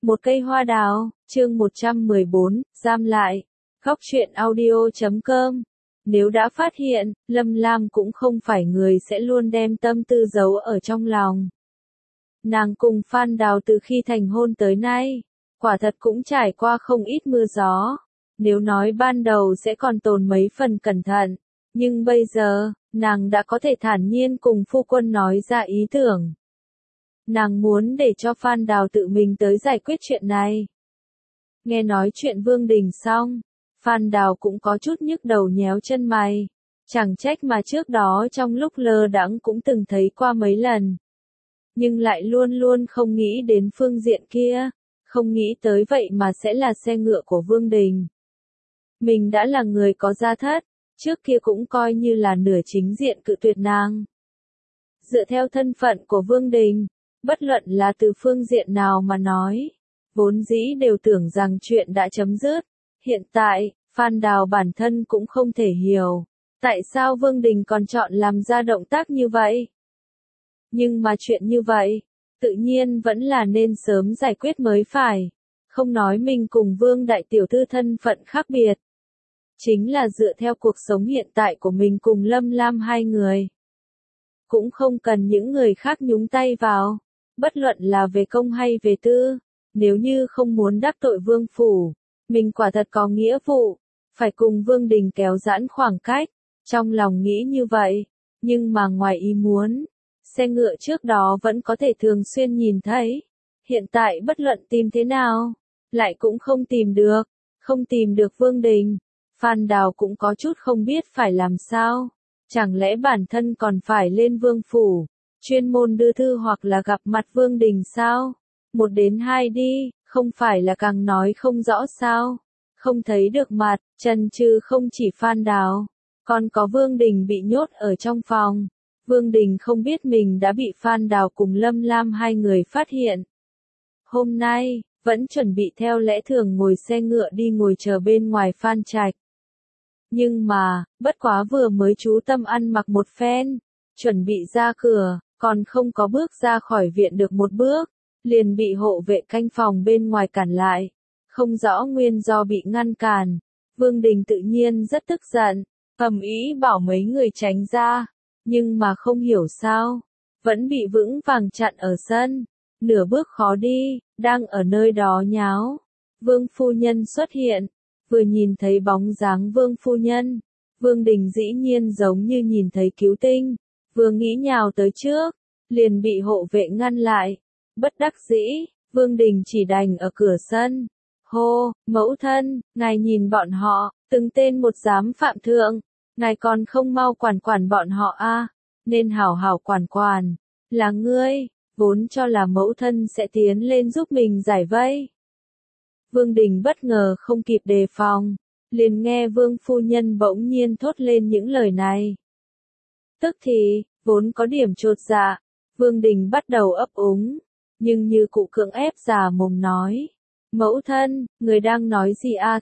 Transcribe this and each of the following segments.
Một cây hoa đào, chương 114, giam lại. Góc truyện audio.com. Nếu đã phát hiện, Lâm Lam cũng không phải người sẽ luôn đem tâm tư giấu ở trong lòng. Nàng cùng Phan Đào từ khi thành hôn tới nay, quả thật cũng trải qua không ít mưa gió. Nếu nói ban đầu sẽ còn tồn mấy phần cẩn thận, nhưng bây giờ, nàng đã có thể thản nhiên cùng phu quân nói ra ý tưởng. Nàng muốn để cho Phan Đào tự mình tới giải quyết chuyện này. Nghe nói chuyện Vương Đình xong, Phan Đào cũng có chút nhức đầu nhéo chân mày. Chẳng trách mà trước đó trong lúc lơ đãng cũng từng thấy qua mấy lần. Nhưng lại luôn luôn không nghĩ đến phương diện kia, không nghĩ tới vậy mà sẽ là xe ngựa của Vương Đình. Mình đã là người có gia thất, trước kia cũng coi như là nửa chính diện cự tuyệt nàng. Dựa theo thân phận của Vương Đình, bất luận là từ phương diện nào mà nói, vốn dĩ đều tưởng rằng chuyện đã chấm dứt. Hiện tại, Phan Đào bản thân cũng không thể hiểu, tại sao Vương Đình còn chọn làm ra động tác như vậy. Nhưng mà chuyện như vậy, tự nhiên vẫn là nên sớm giải quyết mới phải. Không nói mình cùng Vương Đại Tiểu Thư thân phận khác biệt. Chính là dựa theo cuộc sống hiện tại của mình cùng Lâm Lam hai người. Cũng không cần những người khác nhúng tay vào, bất luận là về công hay về tư. Nếu như không muốn đắc tội Vương Phủ, mình quả thật có nghĩa vụ, phải cùng Vương Đình kéo giãn khoảng cách. Trong lòng nghĩ như vậy, nhưng mà ngoài ý muốn, xe ngựa trước đó vẫn có thể thường xuyên nhìn thấy. Hiện tại bất luận tìm thế nào, lại cũng không tìm được Vương Đình. Phan Đào cũng có chút không biết phải làm sao. Chẳng lẽ bản thân còn phải lên Vương Phủ, chuyên môn đưa thư hoặc là gặp mặt Vương Đình sao? 1 đến 2 đi, không phải là càng nói không rõ sao? Không thấy được mặt, chần chừ không chỉ Phan Đào, còn có Vương Đình bị nhốt ở trong phòng. Vương Đình không biết mình đã bị Phan Đào cùng Lâm Lam hai người phát hiện. Hôm nay, vẫn chuẩn bị theo lẽ thường ngồi xe ngựa đi ngồi chờ bên ngoài Phan Trạch. Nhưng mà, bất quá vừa mới chú tâm ăn mặc một phen, chuẩn bị ra cửa, còn không có bước ra khỏi viện được một bước, liền bị hộ vệ canh phòng bên ngoài cản lại. Không rõ nguyên do bị ngăn cản, Vương Đình tự nhiên rất tức giận, ầm ĩ bảo mấy người tránh ra, nhưng mà không hiểu sao, vẫn bị vững vàng chặn ở sân, nửa bước khó đi, đang ở nơi đó nháo. Vương phu nhân xuất hiện, vừa nhìn thấy bóng dáng Vương phu nhân, Vương Đình dĩ nhiên giống như nhìn thấy cứu tinh, vừa nghĩ nhào tới trước, liền bị hộ vệ ngăn lại. Bất đắc dĩ, Vương Đình chỉ đành ở cửa sân. Hô, mẫu thân, ngài nhìn bọn họ, từng tên một dám phạm thượng, ngài còn không mau quản bọn họ a, nên hảo hảo quản, là ngươi, vốn cho là mẫu thân sẽ tiến lên giúp mình giải vây. Vương Đình bất ngờ không kịp đề phòng, liền nghe Vương phu nhân bỗng nhiên thốt lên những lời này. Tức thì, vốn có điểm chột dạ, Vương Đình bắt đầu ấp úng, nhưng như cụ cưỡng ép già mồm nói. Mẫu thân, người đang nói gì a?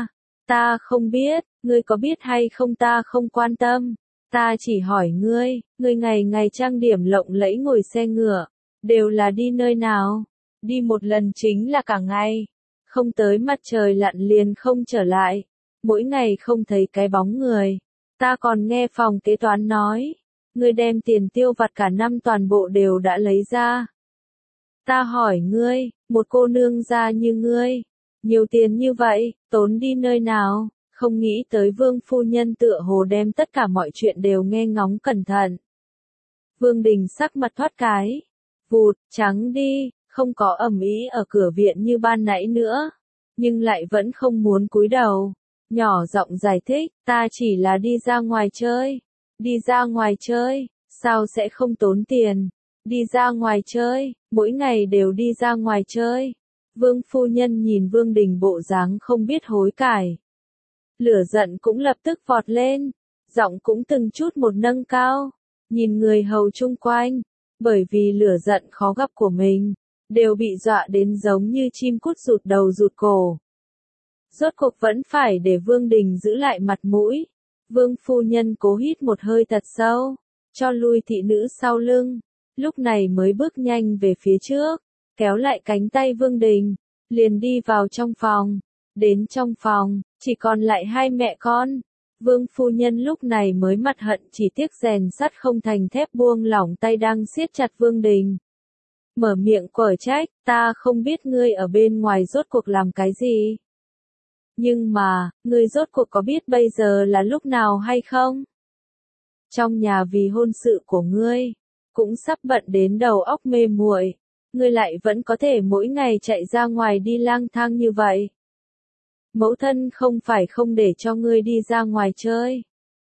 Ta không biết, ngươi có biết hay không ta không quan tâm. Ta chỉ hỏi ngươi ngày ngày trang điểm lộng lẫy ngồi xe ngựa, đều là đi nơi nào? Đi một lần chính là cả ngày, không tới mặt trời lặn liền không trở lại, mỗi ngày không thấy cái bóng người. Ta còn nghe phòng kế toán nói, ngươi đem tiền tiêu vặt cả năm toàn bộ đều đã lấy ra. Ta hỏi ngươi, một cô nương gia như ngươi, nhiều tiền như vậy, tốn đi nơi nào? Không nghĩ tới Vương phu nhân tựa hồ đem tất cả mọi chuyện đều nghe ngóng cẩn thận. Vương Đình sắc mặt thoát cái, vụt, trắng đi, không có ầm ĩ ở cửa viện như ban nãy nữa, nhưng lại vẫn không muốn cúi đầu, nhỏ giọng giải thích, ta chỉ là đi ra ngoài chơi, sao sẽ không tốn tiền, đi ra ngoài chơi, mỗi ngày đều đi ra ngoài chơi. Vương phu nhân nhìn Vương Đình bộ dáng không biết hối cải, lửa giận cũng lập tức vọt lên, giọng cũng từng chút một nâng cao, nhìn người hầu chung quanh, bởi vì lửa giận khó gặp của mình, đều bị dọa đến giống như chim cút rụt đầu rụt cổ. Rốt cuộc vẫn phải để Vương Đình giữ lại mặt mũi. Vương phu nhân cố hít một hơi thật sâu, cho lui thị nữ sau lưng, lúc này mới bước nhanh về phía trước, kéo lại cánh tay Vương Đình, liền đi vào trong phòng. Đến trong phòng, chỉ còn lại hai mẹ con. Vương phu nhân lúc này mới mặt hận chỉ tiếc rèn sắt không thành thép buông lỏng tay đang siết chặt Vương Đình. Mở miệng quở trách, ta không biết ngươi ở bên ngoài rốt cuộc làm cái gì. Nhưng mà, ngươi rốt cuộc có biết bây giờ là lúc nào hay không? Trong nhà vì hôn sự của ngươi, cũng sắp bận đến đầu óc mê muội, ngươi lại vẫn có thể mỗi ngày chạy ra ngoài đi lang thang như vậy. Mẫu thân không phải không để cho ngươi đi ra ngoài chơi.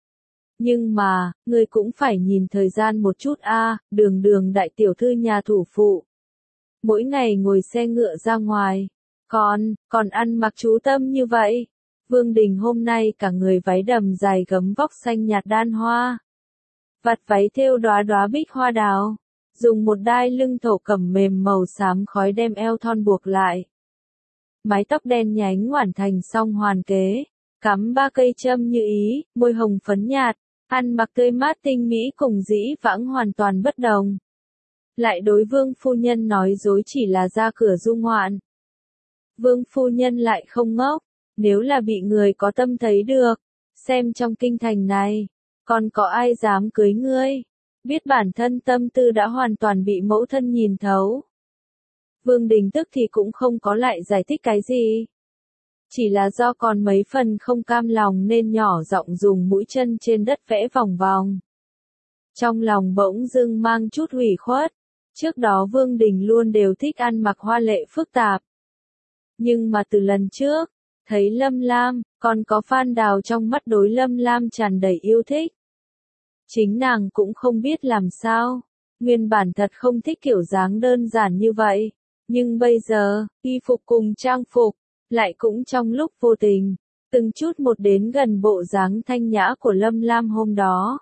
Nhưng mà, ngươi cũng phải nhìn thời gian một chút a, Đường đại tiểu thư nhà thủ phụ. Mỗi ngày ngồi xe ngựa ra ngoài, còn ăn mặc chú tâm như vậy. Vương Đình hôm nay cả người váy đầm dài gấm vóc xanh nhạt đan hoa. Vạt váy thêu đóa đóa bích hoa đào, dùng một đai lưng thổ cẩm mềm màu xám khói đem eo thon buộc lại. Mái tóc đen nhánh hoàn thành song hoàn kế, cắm 3 cây châm như ý, môi hồng phấn nhạt, ăn mặc tươi mát tinh mỹ cùng dĩ vãng hoàn toàn bất đồng. Lại đối Vương phu nhân nói dối chỉ là ra cửa du ngoạn. Vương phu nhân lại không ngốc, nếu là bị người có tâm thấy được, xem trong kinh thành này, còn có ai dám cưới ngươi, biết bản thân tâm tư đã hoàn toàn bị mẫu thân nhìn thấu. Vương Đình tức thì cũng không có lại giải thích cái gì. Chỉ là do còn mấy phần không cam lòng nên nhỏ giọng dùng mũi chân trên đất vẽ vòng vòng. Trong lòng bỗng dưng mang chút hủy khuất. Trước đó Vương Đình luôn đều thích ăn mặc hoa lệ phức tạp. Nhưng mà từ lần trước, thấy Lâm Lam, còn có Phan Đào trong mắt đối Lâm Lam tràn đầy yêu thích. Chính nàng cũng không biết làm sao, nguyên bản thật không thích kiểu dáng đơn giản như vậy. Nhưng bây giờ, y phục cùng trang phục, lại cũng trong lúc vô tình, từng chút một đến gần bộ dáng thanh nhã của Lâm Lam hôm đó.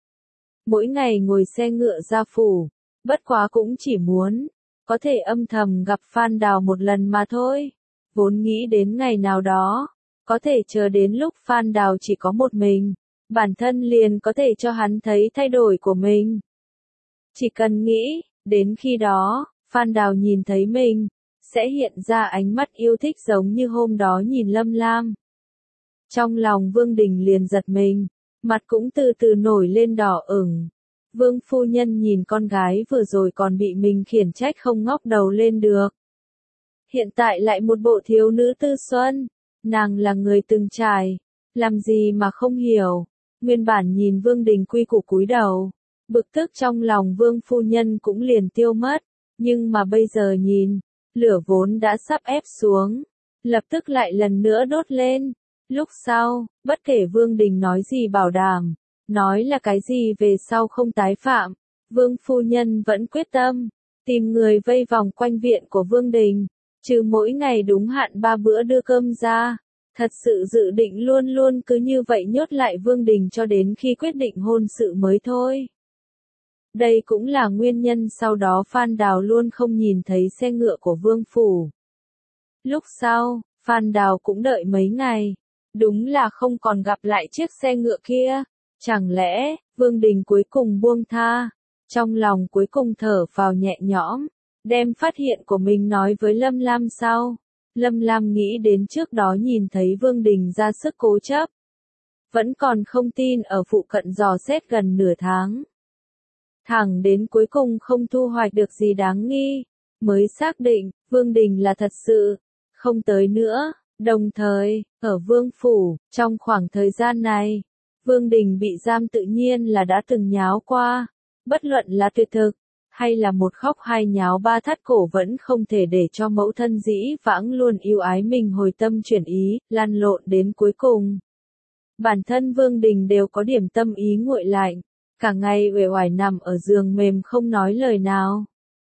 Mỗi ngày ngồi xe ngựa ra phủ, bất quá cũng chỉ muốn, có thể âm thầm gặp Phan Đào một lần mà thôi. Vốn nghĩ đến ngày nào đó, có thể chờ đến lúc Phan Đào chỉ có một mình, bản thân liền có thể cho hắn thấy thay đổi của mình. Chỉ cần nghĩ, đến khi đó, Phan Đào nhìn thấy mình, sẽ hiện ra ánh mắt yêu thích giống như hôm đó nhìn Lâm Lam. Trong lòng Vương Đình liền giật mình, mặt cũng từ từ nổi lên đỏ ửng. Vương phu nhân nhìn con gái vừa rồi còn bị mình khiển trách không ngóc đầu lên được. Hiện tại lại một bộ thiếu nữ tư xuân, nàng là người từng trải, làm gì mà không hiểu. Nguyên bản nhìn Vương Đình quy củ cúi đầu, bực tức trong lòng Vương phu nhân cũng liền tiêu mất, nhưng mà bây giờ nhìn, lửa vốn đã sắp ép xuống, lập tức lại lần nữa đốt lên. Lúc sau, bất kể Vương Đình nói gì bảo đảm, nói là cái gì về sau không tái phạm, Vương phu nhân vẫn quyết tâm, tìm người vây vòng quanh viện của Vương Đình, trừ mỗi ngày đúng hạn 3 bữa đưa cơm ra, thật sự dự định luôn luôn cứ như vậy nhốt lại Vương Đình cho đến khi quyết định hôn sự mới thôi. Đây cũng là nguyên nhân sau đó Phan Đào luôn không nhìn thấy xe ngựa của Vương phủ. Lúc sau, Phan Đào cũng đợi mấy ngày, đúng là không còn gặp lại chiếc xe ngựa kia. Chẳng lẽ, Vương Đình cuối cùng buông tha, trong lòng cuối cùng thở phào nhẹ nhõm, đem phát hiện của mình nói với Lâm Lam sau. Lâm Lam nghĩ đến trước đó nhìn thấy Vương Đình ra sức cố chấp. Vẫn còn không tin ở phụ cận dò xét gần nửa tháng. Thẳng đến cuối cùng không thu hoạch được gì đáng nghi, mới xác định, Vương Đình là thật sự, không tới nữa. Đồng thời, ở Vương phủ, trong khoảng thời gian này, Vương Đình bị giam tự nhiên là đã từng nháo qua, bất luận là tuyệt thực, hay là một khóc hai nháo ba thắt cổ vẫn không thể để cho mẫu thân dĩ vãng luôn yêu ái mình hồi tâm chuyển ý, lăn lộn đến cuối cùng. Bản thân Vương Đình đều có điểm tâm ý nguội lạnh, cả ngày uể oải nằm ở giường mềm không nói lời nào.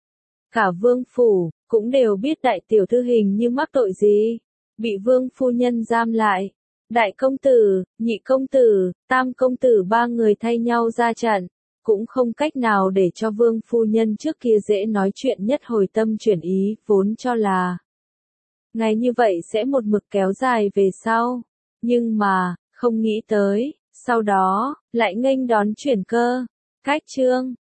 Cả Vương phủ, cũng đều biết đại tiểu thư hình như mắc tội gì, bị Vương phu nhân giam lại. Đại công tử, nhị công tử, tam công tử ba người thay nhau ra trận, cũng không cách nào để cho Vương phu nhân trước kia dễ nói chuyện nhất hồi tâm chuyển ý, vốn cho là ngày như vậy sẽ một mực kéo dài về sau. Nhưng mà, không nghĩ tới, sau đó, lại nghênh đón chuyển cơ. Cách chương